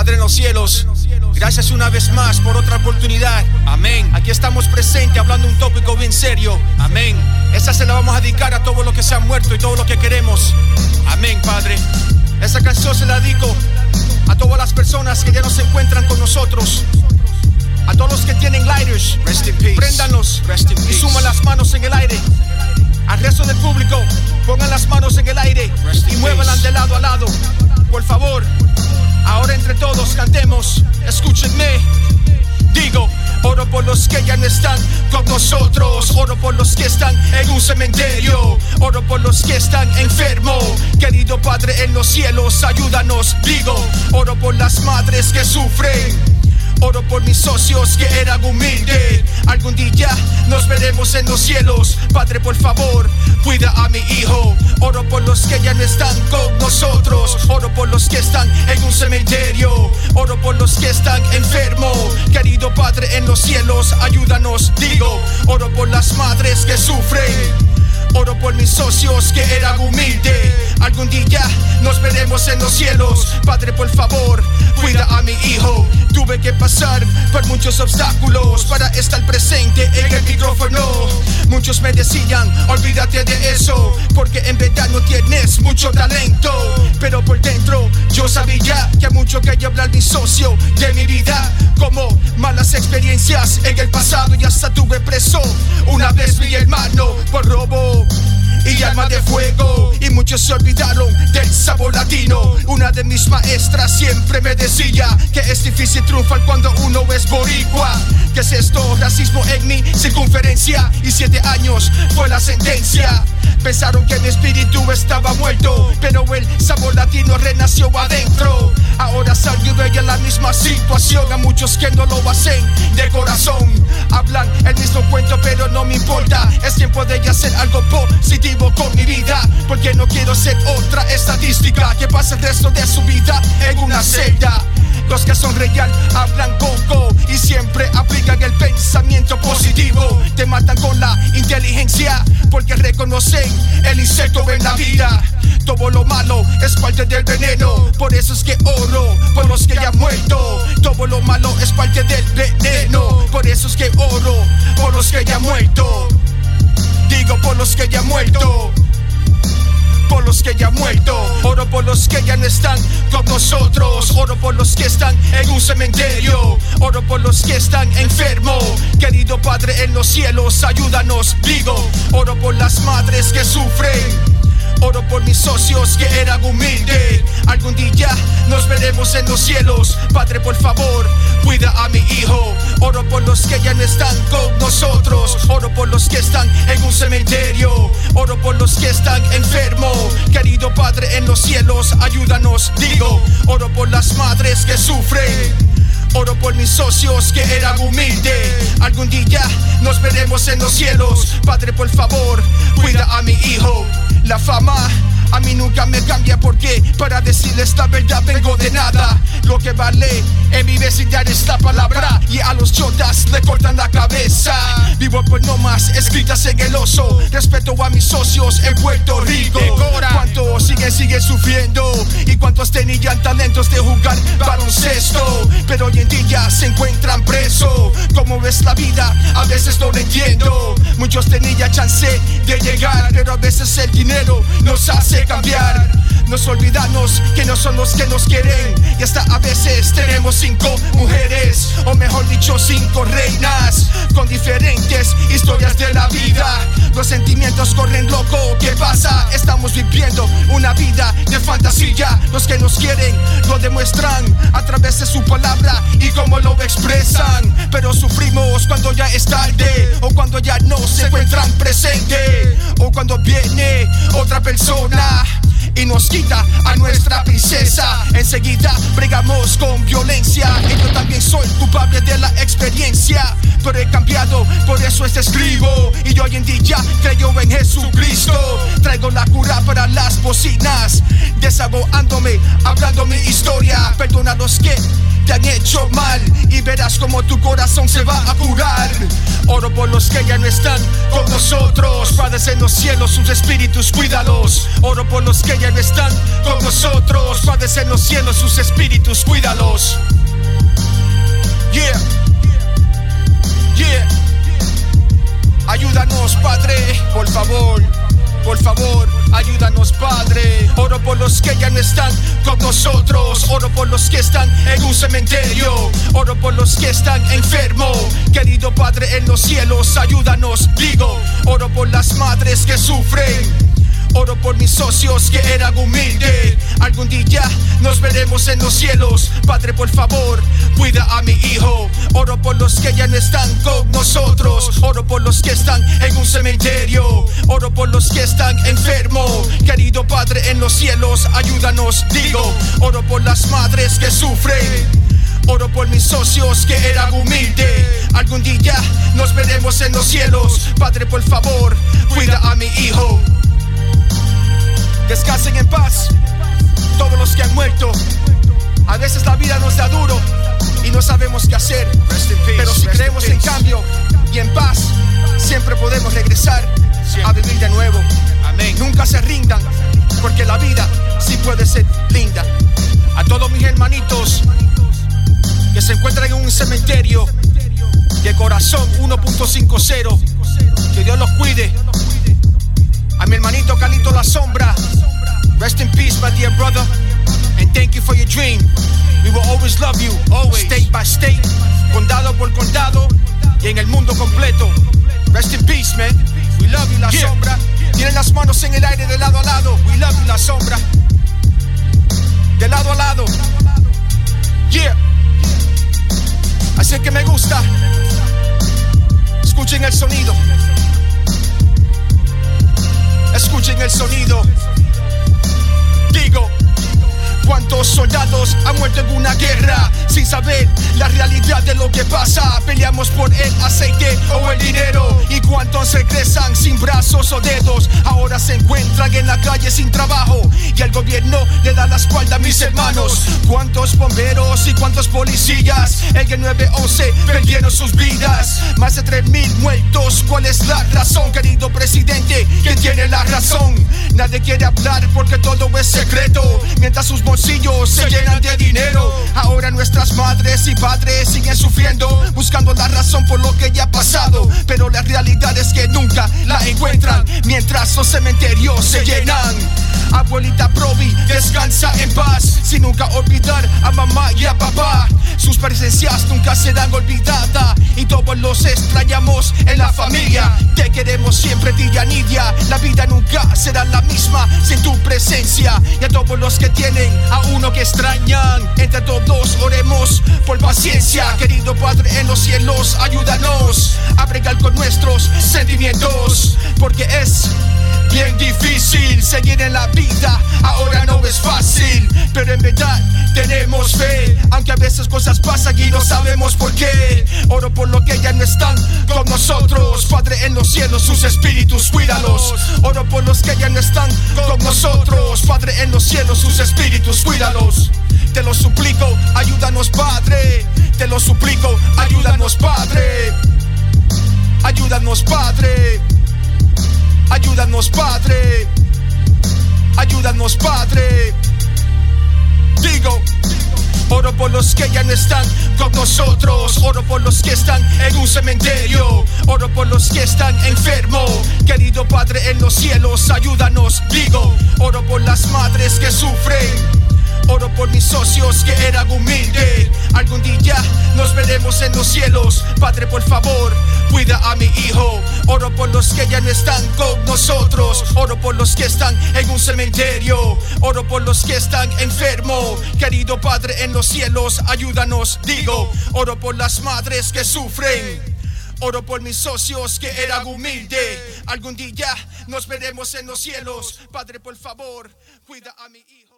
Padre en los cielos, gracias una vez más por otra oportunidad. Amén. Aquí estamos presentes hablando un tópico bien serio. Amén. Esa se la vamos a dedicar a todos los que se han muerto y todo lo que queremos. Amén, Padre. Esa canción se la dedico a todas las personas que ya no se encuentran con nosotros. A todos los que tienen lighters, rest in peace. Préndanlos y suman las manos en el aire. Al resto del público, pongan las manos en el aire y muévanlas de lado a lado. Por favor, ahora entre todos cantemos. Escúchenme. Digo, oro por los que ya no están con nosotros. Oro por los que están en un cementerio. Oro por los que están enfermos. Querido Padre en los cielos, ayúdanos. Digo, oro por las madres que sufren. Oro por mis socios que eran humildes. Algún día nos veremos en los cielos. Padre, por favor, cuida a mi hijo. Oro por los que ya no están con nosotros. Oro por los que están en un cementerio. Oro por los que están enfermos. Querido Padre en los cielos, ayúdanos. Digo, oro por las madres que sufren. Oro por mis socios que eran humildes. Algún día nos veremos en los cielos. Padre, por favor, cuida a mi hijo. Tuve que pasar por muchos obstáculos para estar presente en el micrófono. Muchos me decían, olvídate de eso, porque en verdad no tienes mucho talento. Pero por dentro yo sabía que mucho que hablar mi socio de mi vida, como malas experiencias en el pasado, y hasta tuve preso. Una vez mi hermano por robo y arma de fuego, y muchos se olvidaron del sabor latino. Una de mis maestras siempre me decía que es difícil triunfar cuando uno es boricua. ¿Qué es esto? Racismo en mi circunferencia, y 7 años fue la sentencia. Pensaron que mi espíritu estaba muerto, pero el sabor latino renació adentro. Ahora salgo de ella la misma situación. A muchos que no lo hacen de corazón hablan el mismo cuento, pero no me importa. Es tiempo de hacer algo positivo con mi vida, porque no quiero ser otra estadística que pasa el resto de su vida en una celda. Los que son real hablan coco y siempre aplican el pensamiento positivo. Te matan con la inteligencia porque reconocen el insecto en la vida. Todo lo malo es parte del veneno, por eso es que oro por los que ya han muerto. Todo lo malo es parte del veneno, por eso es que oro por los que ya han muerto. Digo, por los que ya han muerto. Por los que ya han muerto. Oro por los que ya no están con nosotros. Oro por los que están en un cementerio. Oro por los que están enfermos. Querido Padre en los cielos, ayúdanos. Digo, oro por las madres que sufren. Oro por mis socios que eran humildes. Algún día nos veremos en los cielos. Padre, por favor, cuida a mi hijo. Oro por los que ya no están con nosotros. Oro por los que están en un cementerio. Oro por los que están enfermos. Querido Padre en los cielos, ayúdanos. Digo, oro por las madres que sufren. Oro por mis socios que eran humildes. Algún día nos veremos en los cielos. Padre, por favor, cuida a mi hijo. La fama a mí nunca me cambia, porque para decirles la verdad vengo de nada. Lo que vale en mi vecindad es la palabra, y a los chotas le cortan la cabeza. Vivo por normas escritas en el oso. Respeto a mis socios en Puerto Rico. ¿Cuántos siguen sufriendo? ¿Y cuántos tenían talentos de jugar baloncesto? Pero hoy en día se encuentran presos. ¿Cómo ves la vida? A veces no lo entiendo. Muchos tenían chance de llegar, pero a veces el dinero nos hace cambiar. Nos olvidamos que no son los que nos quieren, y hasta a veces tenemos 5 mujeres, o mejor dicho 5 reinas, con diferentes historias de la vida. Los sentimientos corren loco, ¿qué pasa? Estamos viviendo una vida de fantasía. Los que nos quieren lo demuestran a través de su palabra y cómo lo expresan, pero sufrimos cuando ya es tarde, o cuando ya no se encuentran presentes, o cuando viene otra persona y nos quita a nuestra princesa. Enseguida bregamos con violencia, y yo también soy culpable de la experiencia, pero he cambiado, por eso escribo. Y hoy en día creo en Jesucristo. Traigo la cura para las bocinas, desahogándome, hablando mi historia. Perdona a los que te han hecho mal y verás como tu corazón se va a curar. Oro por los que ya no están con nosotros, Padres en los cielos, sus espíritus cuídalos. Oro por los que ya no están con nosotros, Padres en los cielos, sus espíritus cuídalos. Yeah, yeah. Ayúdanos, Padre, por favor. Por favor, ayúdanos, Padre. Oro por los que ya no están con nosotros. Oro por los que están en un cementerio. Oro por los que están enfermos. Querido Padre en los cielos, ayúdanos, digo. Oro por las madres que sufren. Oro por mis socios que eran humildes. Algún día nos veremos en los cielos. Padre, por favor, cuida a mi hijo. Oro por los que ya no están con nosotros. Oro por los que están en un cementerio. Oro por los que están enfermos. Querido Padre en los cielos, ayúdanos, digo. Oro por las madres que sufren. Oro por mis socios que eran humildes. Algún día nos veremos en los cielos. Padre, por favor, cuida a mi hijo. Descansen en paz todos los que han muerto. A veces la vida nos da duro y no sabemos qué hacer, pero si creemos en cambio y en paz, siempre podemos regresar a vivir de nuevo. Amén. Nunca se rindan, porque la vida sí puede ser linda. A todos mis hermanitos que se encuentran en un cementerio de corazón 1.50, que Dios los cuide. A mi hermanito Carlito La Sombra, rest in peace, my dear brother, and thank you for your dream. We will always love you, always, state by state, condado por condado y en el mundo completo. Rest in peace, man. We love you, La Sombra. Tienen las manos en el aire de lado a lado. We love you, La Sombra. De lado a lado. Yeah. Así que me gusta. Escuchen el sonido. Escuchen el sonido. Digo, ¿cuántos soldados han muerto en una guerra sin saber la realidad de lo que pasa? Peleamos por el aceite o el dinero. ¿Y cuántos regresan sin brazos o dedos? Ahora se encuentran en la calle sin trabajo y el gobierno le da la espalda a mis hermanos. ¿Cuántos bomberos y cuántos policías en el 911 perdieron sus vidas? Más de 3,000 muertos. ¿Cuál es la razón, querido presidente? ¿Quién tiene la razón? Nadie quiere hablar porque todo es secreto, mientras sus bolsillos se llenan de dinero. Ahora nuestras madres y padres siguen sufriendo, buscando la razón por lo que ya ha pasado, pero la realidad es que nunca la encuentran, mientras los cementerios se llenan. Abuelita Provi, descansa en paz, sin nunca olvidar a mamá y a papá. Sus presencias nunca serán olvidadas y todos los extrañamos en la familia. Te queremos siempre, tía Nidia. La vida nunca será la misma sin tu presencia. Y a todos los que tienen a uno que extrañan, entre todos oremos por paciencia. Querido Padre en los cielos, ayúdanos a bregar con nuestros sentimientos, porque es bien difícil seguir en la vida, ahora no es fácil, pero en verdad tenemos fe, aunque a veces cosas pasan y no sabemos por qué. Oro por lo que ya no están con nosotros, Padre en los cielos, sus espíritus cuídalos. Oro por los que ya no están con nosotros, Padre en los cielos, sus espíritus cuídalos. Te lo suplico, ayúdanos, Padre. Te lo suplico, ayúdanos, Padre. Ayúdanos, Padre. Ayúdanos, Padre. Ayúdanos, Padre. Digo, oro por los que ya no están con nosotros. Oro por los que están en un cementerio. Oro por los que están enfermos. Querido Padre en los cielos, ayúdanos. Digo, oro por las madres que sufren. Oro por mis socios que eran humildes. Algún día nos veremos en los cielos. Padre, por favor, cuida a mi hijo. Oro por los que ya no están con nosotros. Oro por los que están en un cementerio. Oro por los que están enfermos. Querido Padre en los cielos, ayúdanos. Digo, oro por las madres que sufren. Oro por mis socios que eran humildes. Algún día nos veremos en los cielos. Padre, por favor, cuida a mi hijo.